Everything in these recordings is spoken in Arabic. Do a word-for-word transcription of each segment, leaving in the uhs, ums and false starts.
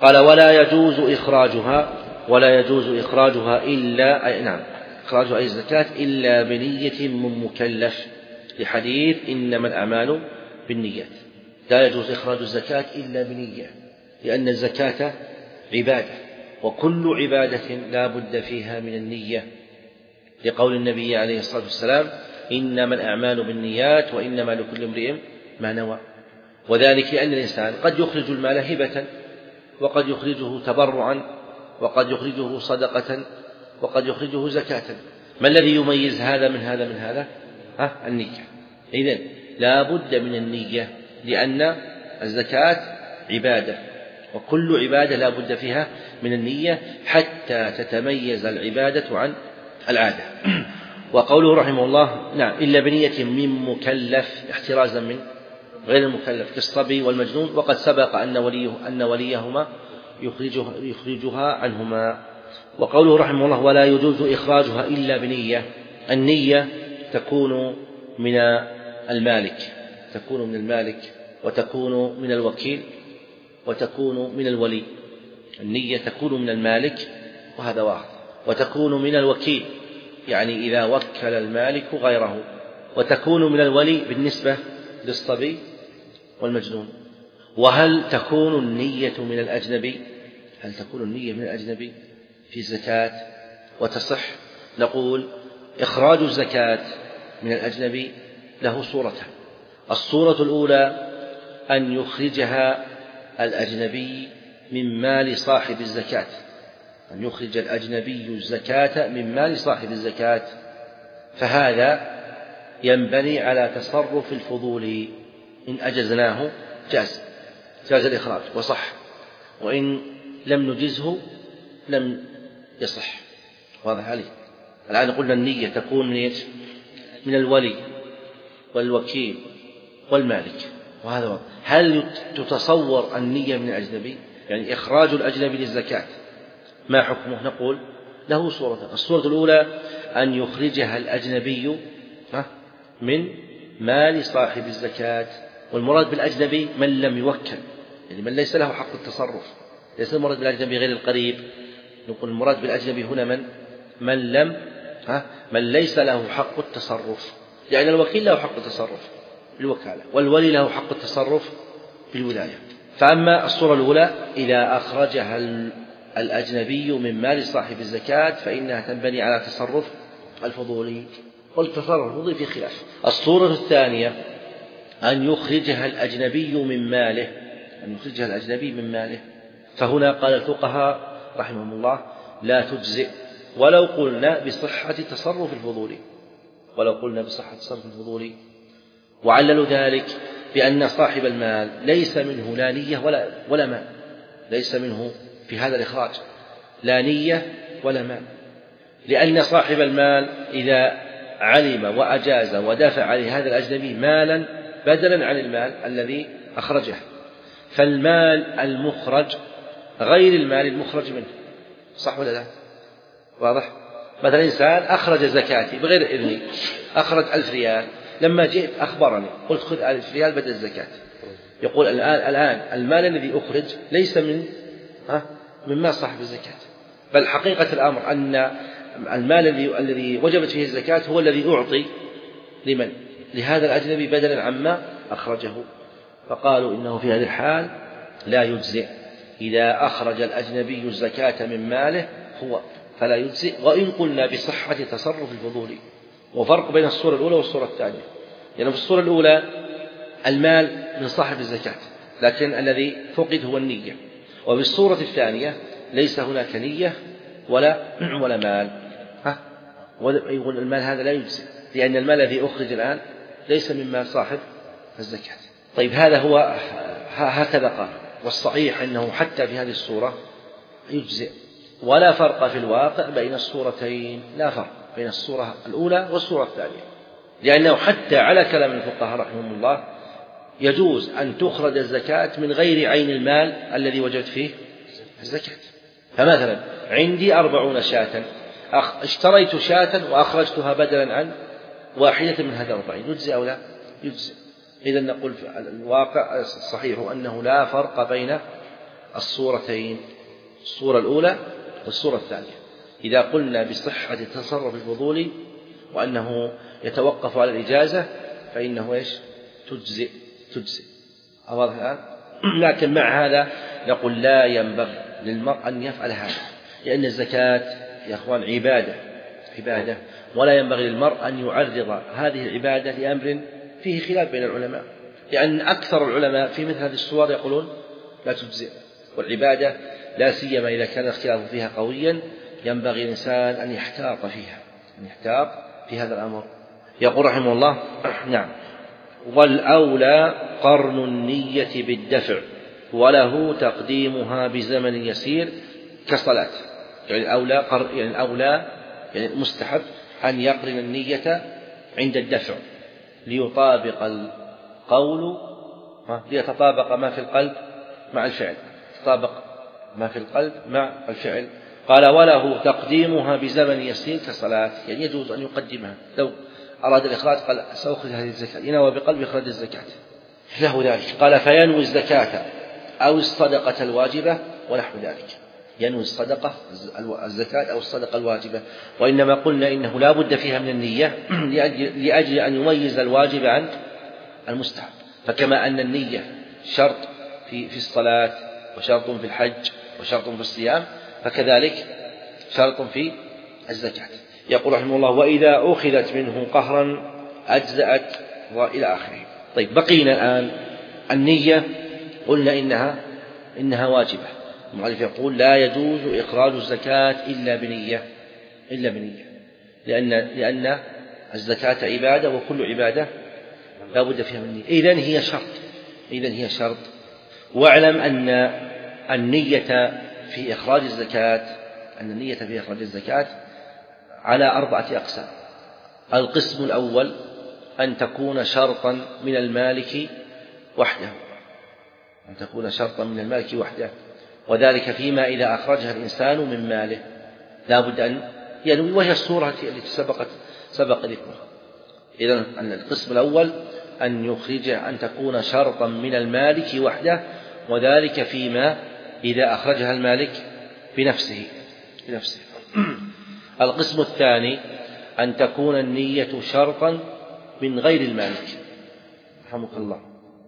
قال ولا يجوز إخراجها ولا يجوز إخراجها إلا أي نعم إخراجها أي الزكاة إلا بنية من مكلف، لحديث إنما الأعمال بالنيات. لا يجوز إخراج الزكاة إلا بنية، لأن الزكاة عبادة، وكل عبادة لا بد فيها من النية، لقول النبي عليه الصلاة والسلام إنما الأعمال بالنيات وإنما لكل امرئ ما نوى. وذلك لأن الإنسان قد يخرج المال هبة، وقد يخرجه تبرعا، وقد يخرجه صدقة، وقد يخرجه زكاة. ما الذي يميز هذا من هذا من هذا؟ ها النية. إذن لا بد من النية، لأن الزكاة عبادة، وكل عبادة لا بد فيها من النية حتى تتميز العبادة عن العادة. وقوله رحمه الله نعم إلا بنية من مكلف، احترازا من غير المكلف كالصبي والمجنون، وقد سبق أن وليه أن وليهما يخرجها, يخرجها عنهما. وقوله رحمه الله ولا يجوز إخراجها إلا بنية، النية تكون من المالك تكون من المالك وتكون من الوكيل وتكون من الولي. النية تكون من المالك وهذا واحد، وتكون من الوكيل يعني إذا وكل المالك غيره، وتكون من الولي بالنسبة للصبي والمجنون. وهل تكون النية من الأجنبي؟ هل تكون النية من الأجنبي في الزكاة وتصح؟ نقول إخراج الزكاة من الأجنبي له صورتان. الصورة الأولى أن يخرجها الأجنبي من مال صاحب الزكاة، أن يخرج الأجنبي الزكاة من مال صاحب الزكاة، فهذا ينبني على تصرف الفضول، إن أجزناه جاز جاز الإخراج وصح، وإن لم نجزه لم يصح. واضح عليه؟ الآن قلنا النية تكون من من الولي والوكيل والمالك، وهذا واضح. هل تتصور النية من الأجنبي؟ يعني إخراج الأجنبي للزكاة ما حكمه؟ نقول له صورتان. الصورة الأولى أن يخرجها الأجنبي من مال صاحب الزكاة، والمراد بالأجنبي من لم يوكل، يعني من ليس له حق التصرف، ليس المراد بالأجنبي غير القريب. نقول المراد بالأجنبي هنا من من لم ها من ليس له حق التصرف، لأن الوكيل له حق التصرف بالوكالة، والولي له حق التصرف بالولاية. فأما الصورة الأولى إذا أخرجها الأجنبي من مال صاحب الزكاة فإنها تنبني على تصرف الفضولي، والتصرف الفضولي في خلاف. الصورة الثانية أن يخرجها الأجنبي من ماله أن يخرجها الأجنبي من ماله فهنا قال الفقهاء رحمهم الله لا تجزئ ولو قلنا بصحة تصرف الفضولي ولو قلنا بصحة تصرف الفضولي وعللوا ذلك بأن صاحب المال ليس منه لا نية ولا ولا مال، ليس منه في هذا الإخراج لا نية ولا مال، لأن صاحب المال إذا علم وأجاز ودفع لهذا الأجنبي مالا بدلا عن المال الذي أخرجه، فالمال المخرج غير المال المخرج منه، صح ولا لا؟ واضح؟ مثلا إنسان أخرج زكاتي بغير إذني، أخرج ألف ريال، لما جئت أخبرني قلت خذ ألف ريال بدل الزكاة، يقول الآن الآن المال الذي أخرج ليس من ها من مال صاحب الزكاة، بل حقيقة الأمر أن المال الذي الذي وجبت فيه الزكاة هو الذي أعطي لمن؟ لهذا الأجنبي بدلا عما أخرجه. فقالوا إنه في هذه الحال لا يجزئ، إذا أخرج الأجنبي الزكاة من ماله هو فلا يجزئ، وإن قلنا بصحة تصرف الفضولي. وفرق بين الصورة الأولى والصورة الثانية، يعني في الصورة الأولى المال من صاحب الزكاة لكن الذي فقد هو النية، وبالصورة الثانية ليس هناك نية ولا ولا مال، ها يقول المال هذا لا يجزئ لأن المال الذي أخرج الآن ليس من مال صاحب الزكاة. طيب هذا هو هكذا قال، والصحيح أنه حتى في هذه الصورة يجزئ، ولا فرق في الواقع بين الصورتين، لا فرق بين الصورة الأولى والصورة الثانية، لأنه حتى على كلام الفقهاء رحمهم الله يجوز أن تخرج الزكاة من غير عين المال الذي وجدت فيه الزكاة. فمثلا عندي أربعون شاة، اشتريت شاة وأخرجتها بدلا عن واحدة من هذه الأربعين، يجزي أو لا يجزي؟ إذن نقول الواقع الصحيح أنه لا فرق بين الصورتين، الصورة الأولى والصورة الثانية. إذا قلنا بصحة تصرف الفضولي وأنه يتوقف على الإجازة فإنه إيش؟ تجزئ تجزئ واضح الآن؟ لكن مع هذا نقول لا ينبغي للمرء أن يفعل هذا، لأن الزكاة يا أخوان عبادة عبادة ولا ينبغي للمرء أن يعرض هذه العبادة لأمر فيه خلاف بين العلماء، لأن أكثر العلماء في مثل هذه الصور يقولون لا تجزئ، والعبادة لا سيما إذا كان الخلاف فيها قويا ينبغي الإنسان أن يحتاط فيها، أن يحتاط في هذا الأمر. يقول رحمه الله نعم والأولى قرن النية بالدفع وله تقديمها بزمن يسير كالصلاة. يعني الأولى قر... يعني الأولى يعني المستحب أن يقرن النية عند الدفع ليطابق القول ليتطابق ما في القلب مع الفعل، تطابق ما في القلب مع الفعل. قال وله تقديمها بزمن يسير كالصلاة، يعني يجوز أن يقدمها لو أراد الإخراج قال سأخرج هذه الزكاة ينوى بقلب إخراج الزكاة له ذلك. قال فينوي الزكاة أو الصدقة الواجبة ونحو ذلك، ينوي الصدقة الزكاة أو الصدقة الواجبة. وإنما قلنا إنه لا بد فيها من النية لأجل أن يميز الواجب عن المستحب، فكما أن النية شرط في في الصلاة وشرط في الحج وشرط في الصيام فكذلك شرط في الزكاة. يقول رحمه الله وإذا أخذت منه قهرا أجزأت وإلى آخره. طيب بقينا الآن النية، قلنا إنها إنها واجبة. المؤلف يقول لا يجوز إخراج الزكاة إلا بنية إلا بنية لأن لأن الزكاة عبادة وكل عبادة لا بد فيها من نية، إذن هي شرط إذن هي شرط. واعلم أن النية في إخراج الزكاة أن النية في إخراج الزكاة على أربعة أقسام. القسم الأول أن تكون شرطا من المالك وحده، أن تكون شرطا من المالك وحده، وذلك فيما إذا أخرجها الإنسان من ماله لا بد أن ينوي، وهي الصورة التي سبقت سبق ذكرها. إذن القسم الأول أن يخرجها أن تكون شرطا من المالك وحده، وذلك فيما إذا أخرجها المالك بنفسه بنفسه. القسم الثاني أن تكون النية شرطا من غير المالك رحمك الله،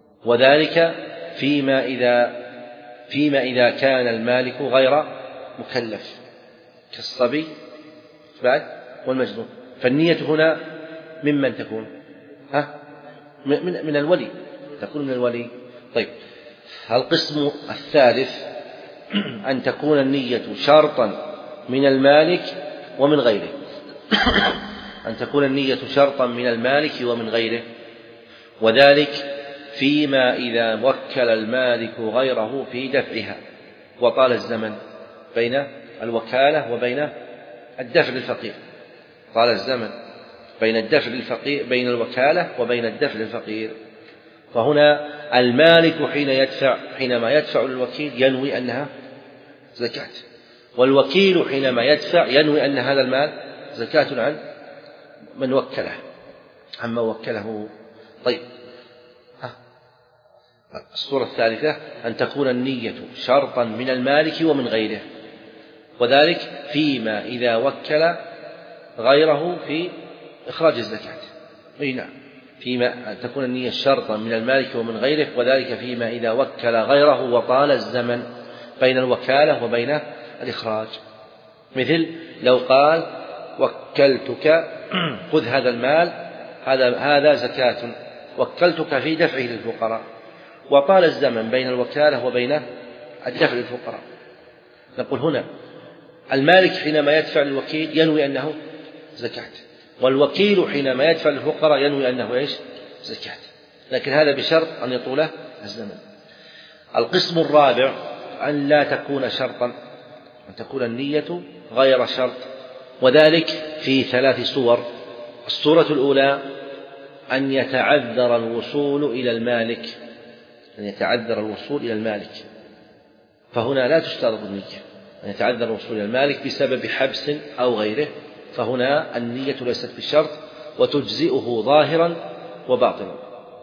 وذلك فيما إذا فيما إذا كان المالك غير مكلف كالصبي بعد والمجنون. فالنية هنا ممن تكون ها من من الولي، تكون من الولي. طيب القسم الثالث أن تكون النية شرطا من المالك ومن غيره أن تكون النية شرطا من المالك ومن غيره، وذلك فيما إذا وكل المالك غيره في دفعها وطال الزمن بين الوكالة وبين الدفع للفقير، طال الزمن بين الدفع للفقير بين الوكالة وبين الدفع للفقير. فهنا المالك حين يدفع حينما يدفع للوكيل ينوي أنها زكاة، والوكيل حينما يدفع ينوي أن هذا المال زكاة عن من وكله عما وكله. طيب الصورة الثالثة أن تكون النية شرطا من المالك ومن غيره، وذلك فيما إذا وكل غيره في إخراج الزكاة. أي نعم، فيما أن تكون النية شرطا من المالك ومن غيره، وذلك فيما إذا وكل غيره وطال الزمن بين الوكالة وبين الإخراج. مثل لو قال وكلتك خذ هذا المال هذا هذا زكاة، وكلتك في دفعه للفقراء، وطال الزمن بين الوكالة وبين الدفع للفقراء، نقول هنا المالك حينما يدفع للوكيل ينوي أنه زكاة، والوكيل حينما يدفع للفقراء ينوي أنه إيش؟ زكاة، لكن هذا بشرط أن يطول الزمن. القسم الرابع أن لا تكون شرطا، أن تكون النية غير شرط، وذلك في ثلاث صور. الصورة الأولى أن يتعذر الوصول إلى المالك، أن يتعذر الوصول إلى المالك، فهنا لا تشترط النية. أن يتعذر الوصول إلى المالك بسبب حبس أو غيره، فهنا النية ليست بالشرط وتجزئه ظاهرا وباطنا.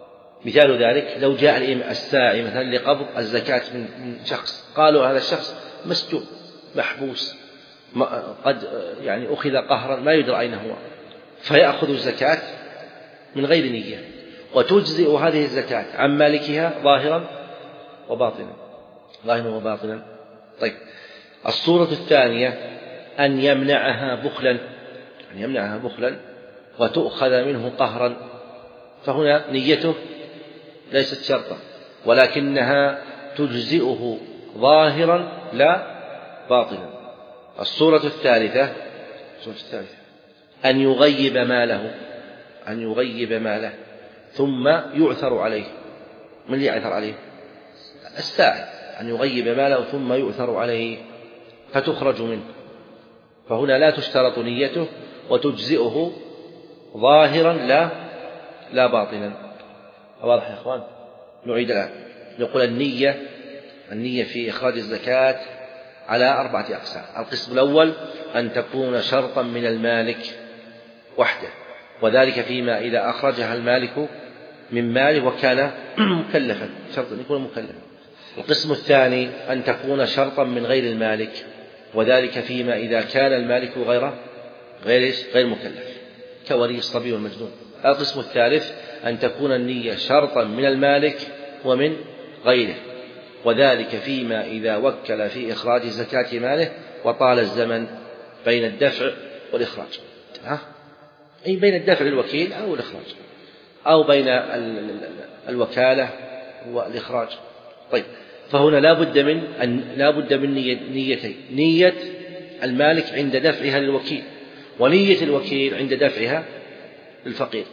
مثال ذلك لو جاء الساعي مثلا لقبض الزكاة من شخص، قالوا هذا الشخص مسجون محبوس قد يعني أخذ قهرا ما يدرى أين هو، فيأخذ الزكاة من غير نية، وتجزئ هذه الزكاة عن مالكها ظاهرا وباطنا، ظاهرا وباطنا. طيب الصورة الثانية أن يمنعها بخلا، أن يمنعها بخلا وتؤخذ منه قهرا، فهنا نيته ليست شرطا ولكنها تجزئه ظاهرا لا باطنا. الصورة الثالثة الصورة الثالثة أن يغيب ماله، أن يغيب ماله ثم يعثر عليه. من اللي يعثر عليه؟ الساعي. أن يغيب ماله ثم يؤثر عليه فتخرج منه، فهنا لا تشترط نيته وتجزئه ظاهرا لا لا باطنا. واضح يا أخوان؟ نعيد الآن، نقول النية النية في إخراج الزكاة على أربعة أقسام. القسم الأول أن تكون شرطا من المالك وحده، وذلك فيما إذا أخرجها المالك من ماله وكان مكلفا، شرط أن يكون مكلفا. القسم الثاني أن تكون شرطا من غير المالك، وذلك فيما إذا كان المالك غير غير غير مكلف كولي الصبي والمجنون. القسم الثالث أن تكون النية شرطا من المالك ومن غيره، وذلك فيما إذا وكل في إخراج زكاة ماله وطال الزمن بين الدفع والإخراج، ها؟ أي بين الدفع للوكيل أو الإخراج، أو بين الوكالة والإخراج. طيب فهنا لا بد من أن لا بد من نيتين: نية المالك عند دفعها للوكيل، ونية الوكيل عند دفعها للفقير.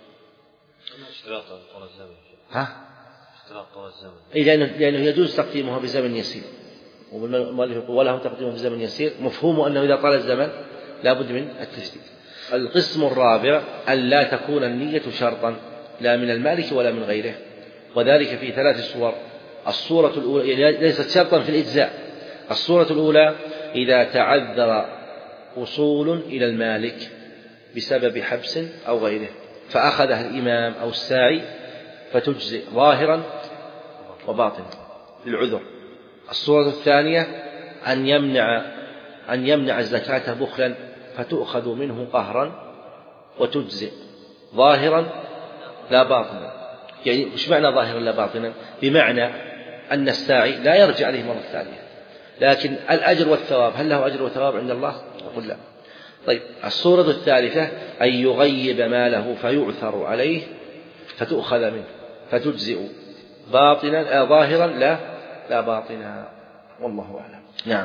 ها؟ إيه، لأنه, لأنه يجوز تقديمها بزمن يسير، والمؤلف يقول وله تقديمه بزمن يسير، مفهوم أنه إذا طال الزمن لا بد من التجديد. القسم الرابع أن لا تكون النية شرطا لا من المالك ولا من غيره، وذلك في ثلاث صور. الصورة الأولى ليست شرطا في الإجزاء. الصورة الأولى إذا تعذر وصول إلى المالك بسبب حبس أو غيره فأخذها الإمام أو الساعي فتجزئ ظاهرا وباطنا للعذر. الصورة الثانية أن يمنع أن يمنع الزكاة بخلا فتؤخذ منه قهرا وتجزئ ظاهرا لا باطنا. يعني مش معنى ظاهرا لا باطنا؟ بمعنى أن الساعي لا يرجع عليه مرة ثانية، لكن الأجر والثواب هل له أجر وثواب عند الله؟ أقول لا. طيب الصورة الثالثة أن يغيب ماله فيؤثر عليه فتؤخذ منه فتجزئ باطنا ظاهرا لا لا باطنا، والله أعلم. نعم.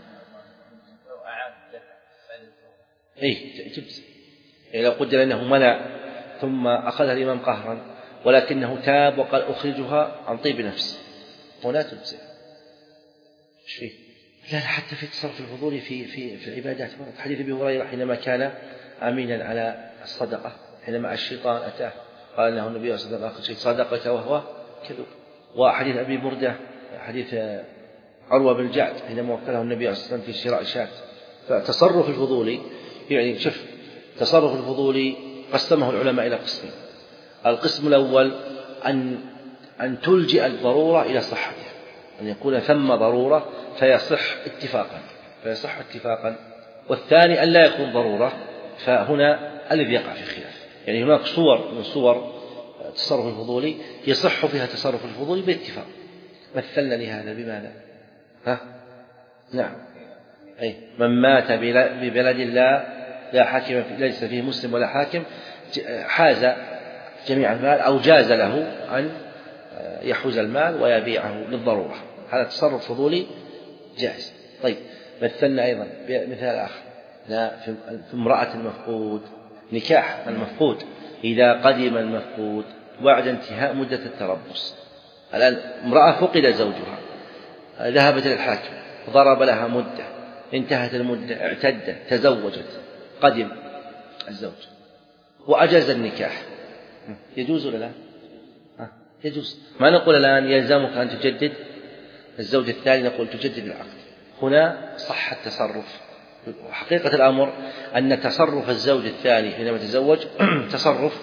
إيه تجزئ. يعني لو قدر أنه منع ثم أخذها الإمام قهرا ولكنه تاب وقال أخرجها عن طيب نفس، هنا تجزئ. إيش فيه؟ لا حتى في تصرف الفضول في في في العبادات. حديث أبي هريرة حينما كان أمينا على الصدقة، حينما الشيطان أتاه قال له النبي صلى الله عليه وسلم صدقك وهو كذب. وحديث أبي بردة حديث عروة بن الجعد حينما وكله النبي صلى الله عليه وسلم في شراء شاة. فتصرف الفضولي يعني شوف تصرف الفضولي قسمه العلماء إلى قسمين. القسم الأول أن أن تلجئ الضرورة إلى صحته، أن يكون ثم ضرورة فيصح اتفاقا فيصح اتفاقا والثاني أن لا يكون ضرورة، فهنا الذي يقع في خلاف. يعني هناك صور من صور تصرف الفضولي يصح فيها تصرف الفضولي باتفاق. مثلنا لهذا بماذا؟ ها؟ نعم، أي من مات ببلد لا لا حاكم ليس فيه مسلم ولا حاكم حاز جميع المال أو جاز له أن يحوز المال ويبيعه للضرورة، هذا تصرف فضولي جائز. طيب مثلنا أيضا مثال آخر، لا في امرأة المفقود، نكاح المفقود إذا قدم المفقود بعد انتهاء مدة التربص. الآن امرأة فقد زوجها، ذهبت إلى الحاكم ضرب لها مدة، انتهت المدة، اعتدت، تزوجت، قدم الزوج وأجاز النكاح، يجوز ولا لا؟ يجوز. ما نقول الآن يلزمك أن تجدد الزوج الثاني، نقول تجدد العقد. هنا صح التصرف. حقيقة الأمر أن تصرف الزوج الثاني حينما تزوج تصرف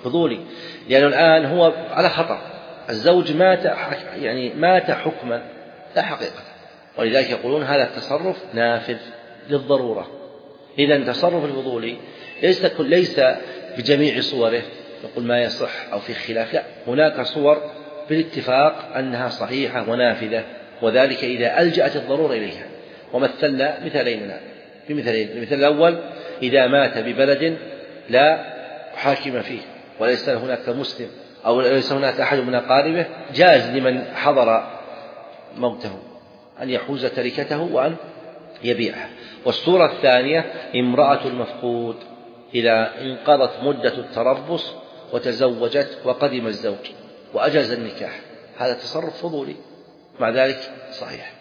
فضولي، لأنه الآن هو على خطر، الزوج مات يعني مات حكما لا حقيقة، ولذلك يقولون هذا التصرف نافذ للضرورة. إذن تصرف الفضولي ليس ليس بجميع صوره نقول ما يصح أو في خلاف، لا، هناك صور بالاتفاق أنها صحيحة ونافذة، وذلك إذا ألجأت الضرورة إليها. ومثلنا مثالين بمثالين، المثال الأول إذا مات ببلد لا حاكم فيه وليس هناك مسلم أو ليس هناك أحد من أقاربه، جاز لمن حضر موته أن يحوز تركته وأن يبيعها. والصورة الثانية امرأة المفقود إذا انقضت مدة التربص وتزوجت وقدم الزوج وأجاز النكاح، هذا تصرف فضولي مع ذلك صحيح.